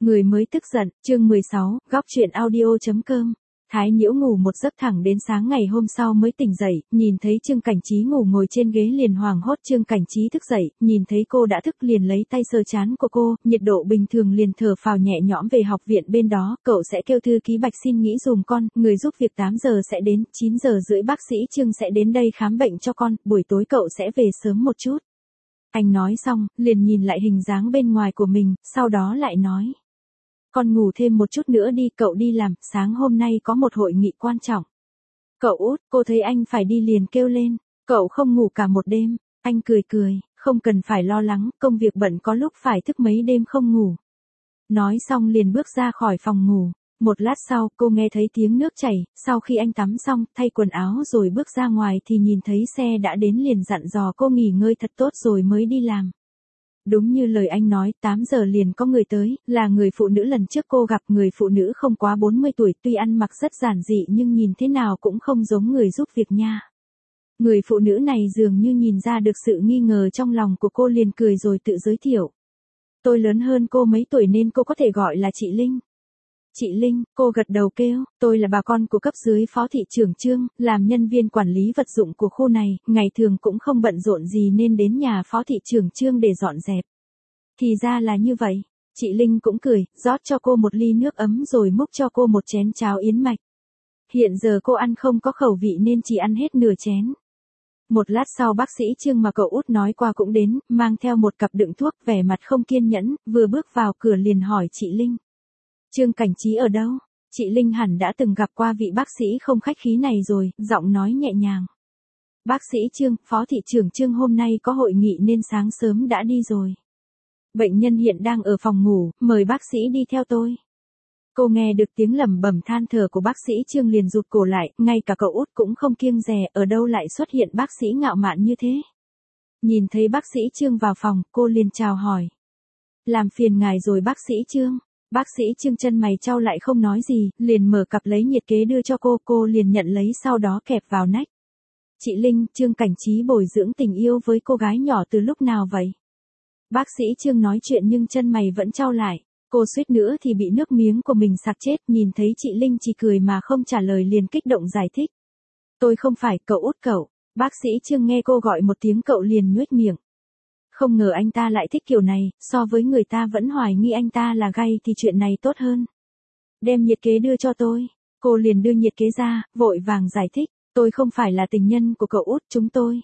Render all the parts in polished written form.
Người mới tức giận, chương 16, góc truyện audio.com. Thái Nhiễu ngủ một giấc thẳng đến sáng ngày hôm sau mới tỉnh dậy, nhìn thấy Trương Cảnh Trí ngủ ngồi trên ghế liền hoảng hốt. Trương Cảnh Trí thức dậy, nhìn thấy cô đã thức liền lấy tay sờ trán của cô, nhiệt độ bình thường liền thở phào nhẹ nhõm. Về học viện bên đó, cậu sẽ kêu thư ký Bạch xin nghỉ dùm con, người giúp việc 8 giờ sẽ đến, 9 giờ rưỡi bác sĩ Trương sẽ đến đây khám bệnh cho con, buổi tối cậu sẽ về sớm một chút. Anh nói xong, liền nhìn lại hình dáng bên ngoài của mình, sau đó lại nói. Con ngủ thêm một chút nữa đi, cậu đi làm, sáng hôm nay có một hội nghị quan trọng. Cậu út, cô thấy anh phải đi liền kêu lên, cậu không ngủ cả một đêm. Anh cười cười, không cần phải lo lắng, công việc bận có lúc phải thức mấy đêm không ngủ. Nói xong liền bước ra khỏi phòng ngủ. Một lát sau, cô nghe thấy tiếng nước chảy, sau khi anh tắm xong, thay quần áo rồi bước ra ngoài thì nhìn thấy xe đã đến liền dặn dò cô nghỉ ngơi thật tốt rồi mới đi làm. Đúng như lời anh nói, 8 giờ liền có người tới, là người phụ nữ lần trước cô gặp, người phụ nữ không quá 40 tuổi, tuy ăn mặc rất giản dị nhưng nhìn thế nào cũng không giống người giúp việc nha. Người phụ nữ này dường như nhìn ra được sự nghi ngờ trong lòng của cô liền cười rồi tự giới thiệu. Tôi lớn hơn cô mấy tuổi nên cô có thể gọi là chị Linh. Chị Linh, cô gật đầu kêu, tôi là bà con của cấp dưới phó thị trưởng Trương, làm nhân viên quản lý vật dụng của khu này, ngày thường cũng không bận rộn gì nên đến nhà phó thị trưởng Trương để dọn dẹp. Thì ra là như vậy, chị Linh cũng cười, rót cho cô một ly nước ấm rồi múc cho cô một chén cháo yến mạch. Hiện giờ cô ăn không có khẩu vị nên chỉ ăn hết nửa chén. Một lát sau bác sĩ Trương mà cậu út nói qua cũng đến, mang theo một cặp đựng thuốc, vẻ mặt không kiên nhẫn, vừa bước vào cửa liền hỏi chị Linh. Trương Cảnh Trí ở đâu? Chị Linh hẳn đã từng gặp qua vị bác sĩ không khách khí này rồi, giọng nói nhẹ nhàng. Bác sĩ Trương, phó thị trưởng Trương hôm nay có hội nghị nên sáng sớm đã đi rồi. Bệnh nhân hiện đang ở phòng ngủ, mời bác sĩ đi theo tôi. Cô nghe được tiếng lẩm bẩm than thở của bác sĩ Trương liền rụt cổ lại, ngay cả cậu út cũng không kiêng dè, ở đâu lại xuất hiện bác sĩ ngạo mạn như thế. Nhìn thấy bác sĩ Trương vào phòng, cô liền chào hỏi. Làm phiền ngài rồi bác sĩ Trương. Bác sĩ Trương chân mày chau lại không nói gì, liền mở cặp lấy nhiệt kế đưa cho cô liền nhận lấy sau đó kẹp vào nách. Chị Linh, Trương Cảnh Trí bồi dưỡng tình yêu với cô gái nhỏ từ lúc nào vậy? Bác sĩ Trương nói chuyện nhưng chân mày vẫn chau lại, cô suýt nữa thì bị nước miếng của mình sặc chết, nhìn thấy chị Linh chỉ cười mà không trả lời liền kích động giải thích. Tôi không phải, cậu út cậu. Bác sĩ Trương nghe cô gọi một tiếng cậu liền nhuếch miệng. Không ngờ anh ta lại thích kiểu này, so với người ta vẫn hoài nghi anh ta là gay thì chuyện này tốt hơn. Đem nhiệt kế đưa cho tôi. Cô liền đưa nhiệt kế ra, vội vàng giải thích, tôi không phải là tình nhân của cậu út chúng tôi.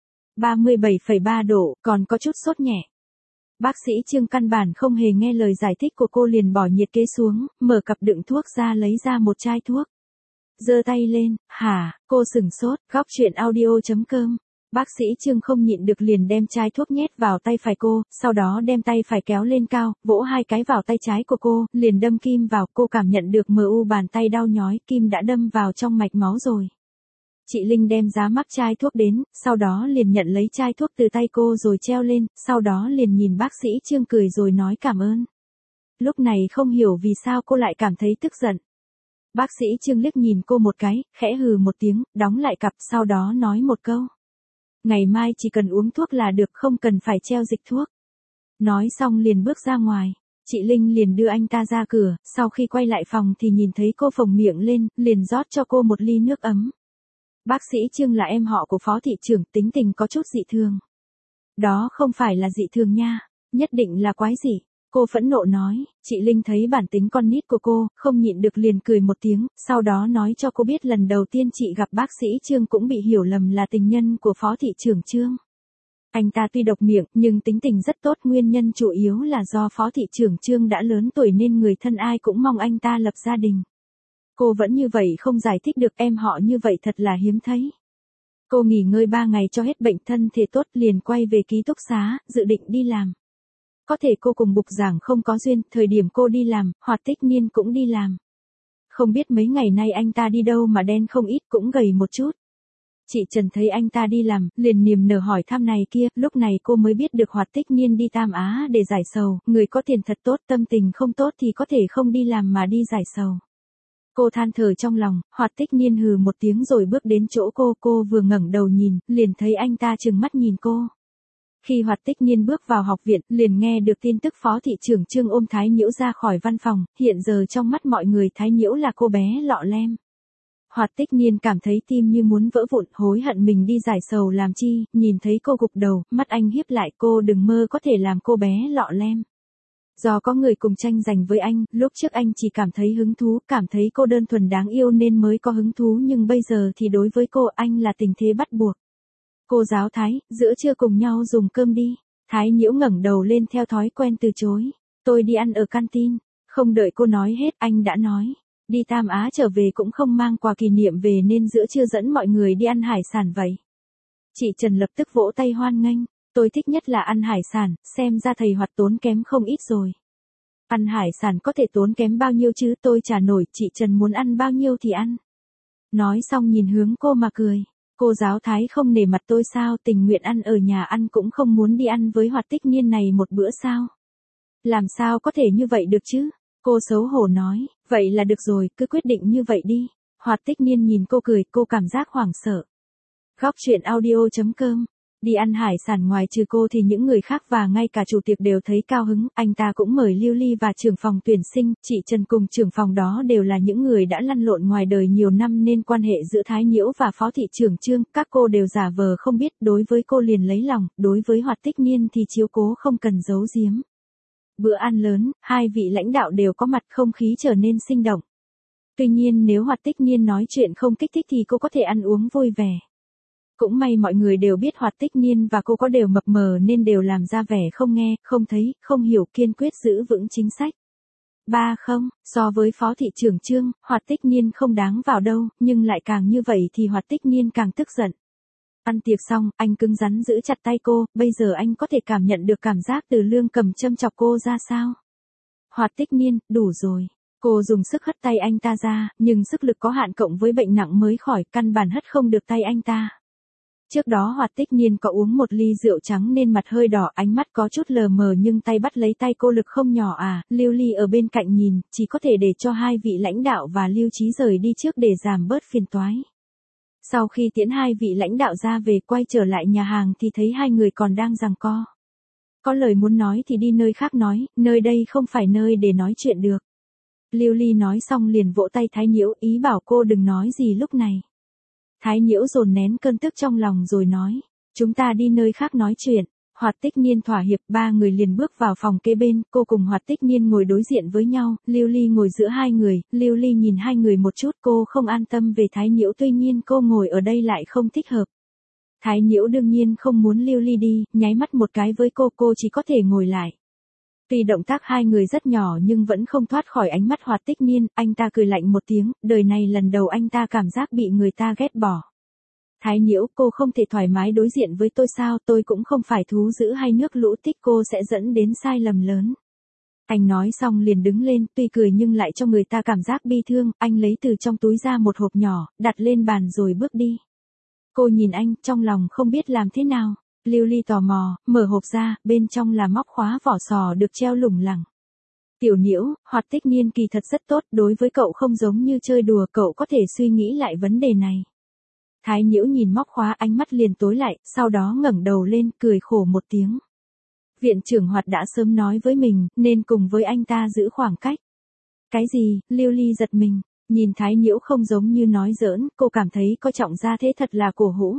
37,3 độ, còn có chút sốt nhẹ. Bác sĩ Trương căn bản không hề nghe lời giải thích của cô liền bỏ nhiệt kế xuống, mở cặp đựng thuốc ra lấy ra một chai thuốc. Giơ tay lên, hả, cô sửng sốt, góc truyện audio.com. Bác sĩ Trương không nhịn được liền đem chai thuốc nhét vào tay phải cô, sau đó đem tay phải kéo lên cao, vỗ 2 cái vào tay trái của cô, liền đâm kim vào, cô cảm nhận được bàn tay đau nhói, kim đã đâm vào trong mạch máu rồi. Chị Linh đem giá mắc chai thuốc đến, sau đó liền nhận lấy chai thuốc từ tay cô rồi treo lên, sau đó liền nhìn bác sĩ Trương cười rồi nói cảm ơn. Lúc này không hiểu vì sao cô lại cảm thấy tức giận. Bác sĩ Trương liếc nhìn cô một cái, khẽ hừ một tiếng, đóng lại cặp, sau đó nói một câu. Ngày mai chỉ cần uống thuốc là được, không cần phải treo dịch thuốc. Nói xong liền bước ra ngoài. Chị Linh liền đưa anh ta ra cửa, sau khi quay lại phòng thì nhìn thấy cô phồng miệng lên, liền rót cho cô một ly nước ấm. Bác sĩ Trương là em họ của phó thị trưởng, tính tình có chút dị thường. Đó không phải là dị thường nha, nhất định là quái dị. Cô phẫn nộ nói, chị Linh thấy bản tính con nít của cô, không nhịn được liền cười một tiếng, sau đó nói cho cô biết lần đầu tiên chị gặp bác sĩ Trương cũng bị hiểu lầm là tình nhân của phó thị trưởng Trương. Anh ta tuy độc miệng, nhưng tính tình rất tốt, nguyên nhân chủ yếu là do phó thị trưởng Trương đã lớn tuổi nên người thân ai cũng mong anh ta lập gia đình. Cô vẫn như vậy không giải thích được, em họ như vậy thật là hiếm thấy. Cô nghỉ ngơi 3 ngày cho hết bệnh, thân thể tốt liền quay về ký túc xá, dự định đi làm. Có thể cô cùng Bục Giảng không có duyên, thời điểm cô đi làm, Hoạt Tích Niên cũng đi làm. Không biết mấy ngày nay anh ta đi đâu mà đen không ít, cũng gầy một chút. Chị Trần thấy anh ta đi làm, liền niềm nở hỏi thăm này kia, lúc này cô mới biết được Hoạt Tích Niên đi Tam Á để giải sầu, người có tiền thật tốt, tâm tình không tốt thì có thể không đi làm mà đi giải sầu. Cô than thở trong lòng, Hoạt Tích Niên hừ một tiếng rồi bước đến chỗ cô vừa ngẩng đầu nhìn, liền thấy anh ta trừng mắt nhìn cô. Khi Hoạt Tích Niên bước vào học viện, liền nghe được tin tức Phó thị trưởng Trương ôm Thái Nhiễu ra khỏi văn phòng, hiện giờ trong mắt mọi người Thái Nhiễu là cô bé lọ lem. Hoạt Tích Niên cảm thấy tim như muốn vỡ vụn, hối hận mình đi giải sầu làm chi, nhìn thấy cô gục đầu, mắt anh híp lại, cô đừng mơ có thể làm cô bé lọ lem. Do có người cùng tranh giành với anh, lúc trước anh chỉ cảm thấy hứng thú, cảm thấy cô đơn thuần đáng yêu nên mới có hứng thú, nhưng bây giờ thì đối với cô anh là tình thế bắt buộc. Cô giáo Thái, giữa trưa cùng nhau dùng cơm đi. Thái Nhiễu ngẩng đầu lên theo thói quen từ chối. Tôi đi ăn ở canteen. Không đợi cô nói hết, anh đã nói. Đi Tam Á trở về cũng không mang quà kỷ niệm về nên giữa trưa dẫn mọi người đi ăn hải sản vậy. Chị Trần lập tức vỗ tay hoan nghênh. Tôi thích nhất là ăn hải sản, xem ra thầy Hoạt tốn kém không ít rồi. Ăn hải sản có thể tốn kém bao nhiêu chứ, tôi trả nổi, chị Trần muốn ăn bao nhiêu thì ăn. Nói xong nhìn hướng cô mà cười. Cô giáo Thái không nể mặt tôi sao, tình nguyện ăn ở nhà ăn cũng không muốn đi ăn với Hoạt Tích Niên này một bữa sao? Làm sao có thể như vậy được chứ? Cô xấu hổ nói, vậy là được rồi, cứ quyết định như vậy đi. Hoạt Tích Niên nhìn cô cười, cô cảm giác hoảng sợ. Góc truyện audio.com. Đi ăn hải sản ngoài trừ cô thì những người khác và ngay cả chủ tiệc đều thấy cao hứng, anh ta cũng mời Lưu Ly và trưởng phòng tuyển sinh, chị Trần cùng trưởng phòng đó đều là những người đã lăn lộn ngoài đời nhiều năm nên quan hệ giữa Thái Nhiễu và Phó thị trưởng Trương, các cô đều giả vờ không biết, đối với cô liền lấy lòng, đối với Hoạt Tích Niên thì chiếu cố không cần giấu giếm. Bữa ăn lớn, hai vị lãnh đạo đều có mặt, không khí trở nên sinh động. Tuy nhiên nếu Hoạt Tích Niên nói chuyện không kích thích thì cô có thể ăn uống vui vẻ. Cũng may mọi người đều biết Hoạt Tích Niên và cô có đều mập mờ nên đều làm ra vẻ không nghe, không thấy, không hiểu, kiên quyết giữ vững chính sách. So với Phó thị trưởng Trương, Hoạt Tích Niên không đáng vào đâu, nhưng lại càng như vậy thì Hoạt Tích Niên càng tức giận. Ăn tiệc xong, anh cứng rắn giữ chặt tay cô, bây giờ anh có thể cảm nhận được cảm giác Từ Lương cầm châm chọc cô ra sao. Hoạt Tích Niên, đủ rồi. Cô dùng sức hất tay anh ta ra, nhưng sức lực có hạn cộng với bệnh nặng mới khỏi, căn bản hất không được tay anh ta. Trước đó Hoạt Tích Niên có uống một ly rượu trắng nên mặt hơi đỏ, ánh mắt có chút lờ mờ nhưng tay bắt lấy tay cô lực không nhỏ à, Lưu Ly ở bên cạnh nhìn, chỉ có thể để cho hai vị lãnh đạo và Lưu Chí rời đi trước để giảm bớt phiền toái. Sau khi tiễn hai vị lãnh đạo ra về quay trở lại nhà hàng thì thấy hai người còn đang giằng co. Có lời muốn nói thì đi nơi khác nói, nơi đây không phải nơi để nói chuyện được. Lưu Ly nói xong liền vỗ tay Thái Nhiễu, ý bảo cô đừng nói gì lúc này. Thái Nhiễu dồn nén cơn tức trong lòng rồi nói, chúng ta đi nơi khác nói chuyện. Hoạt Tích Niên thỏa hiệp, ba người liền bước vào phòng kế bên, cô cùng Hoạt Tích Niên ngồi đối diện với nhau, Lưu Ly ngồi giữa hai người, Lưu Ly nhìn hai người một chút, cô không an tâm về Thái Nhiễu, tuy nhiên cô ngồi ở đây lại không thích hợp. Thái Nhiễu đương nhiên không muốn Lưu Ly đi, nháy mắt một cái với cô chỉ có thể ngồi lại. Tuy động tác hai người rất nhỏ nhưng vẫn không thoát khỏi ánh mắt Hoạt Tích Niên, anh ta cười lạnh một tiếng, đời này lần đầu anh ta cảm giác bị người ta ghét bỏ. Thái Nhiễu, cô không thể thoải mái đối diện với tôi sao, tôi cũng không phải thú dữ hay nước lũ tích, cô sẽ dẫn đến sai lầm lớn. Anh nói xong liền đứng lên, tuy cười nhưng lại cho người ta cảm giác bi thương, anh lấy từ trong túi ra một hộp nhỏ, đặt lên bàn rồi bước đi. Cô nhìn anh, trong lòng không biết làm thế nào. Lưu Ly tò mò, mở hộp ra, bên trong là móc khóa vỏ sò được treo lủng lẳng. Tiểu Nhiễu, Hoạt Tích Niên kỳ thật rất tốt, đối với cậu không giống như chơi đùa, cậu có thể suy nghĩ lại vấn đề này. Thái Nhiễu nhìn móc khóa, ánh mắt liền tối lại, sau đó ngẩng đầu lên, cười khổ một tiếng. Viện trưởng Hoạt đã sớm nói với mình, nên cùng với anh ta giữ khoảng cách. Cái gì, Lưu Ly giật mình, nhìn Thái Nhiễu không giống như nói giỡn, cô cảm thấy coi trọng gia thế thật là cổ hủ.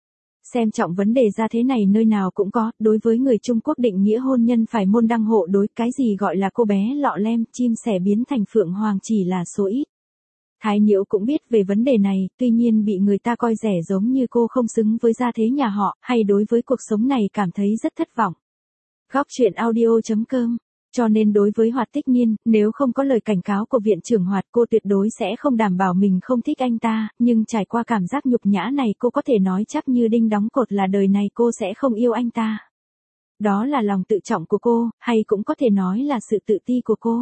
Xem trọng vấn đề gia thế này nơi nào cũng có, đối với người Trung Quốc định nghĩa hôn nhân phải môn đăng hộ đối, cái gì gọi là cô bé lọ lem, chim sẻ biến thành phượng hoàng chỉ là số ít. Thái Nhiễu cũng biết về vấn đề này, tuy nhiên bị người ta coi rẻ giống như cô không xứng với gia thế nhà họ, hay đối với cuộc sống này cảm thấy rất thất vọng. Góc truyện audio.com. Cho nên đối với Hoạt Tích Niên, nếu không có lời cảnh cáo của viện trưởng Hoạt, cô tuyệt đối sẽ không đảm bảo mình không thích anh ta, nhưng trải qua cảm giác nhục nhã này cô có thể nói chắc như đinh đóng cột là đời này cô sẽ không yêu anh ta. Đó là lòng tự trọng của cô, hay cũng có thể nói là sự tự ti của cô.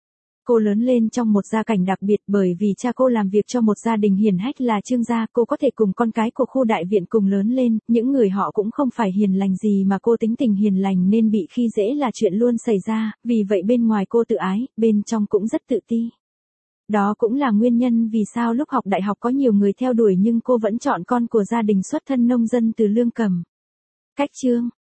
Cô lớn lên trong một gia cảnh đặc biệt bởi vì cha cô làm việc cho một gia đình hiển hách là Trương gia, cô có thể cùng con cái của khu đại viện cùng lớn lên, những người họ cũng không phải hiền lành gì mà cô tính tình hiền lành nên bị khi dễ là chuyện luôn xảy ra, vì vậy bên ngoài cô tự ái, bên trong cũng rất tự ti. Đó cũng là nguyên nhân vì sao lúc học đại học có nhiều người theo đuổi nhưng cô vẫn chọn con của gia đình xuất thân nông dân từ Lương Cầm. Cách chương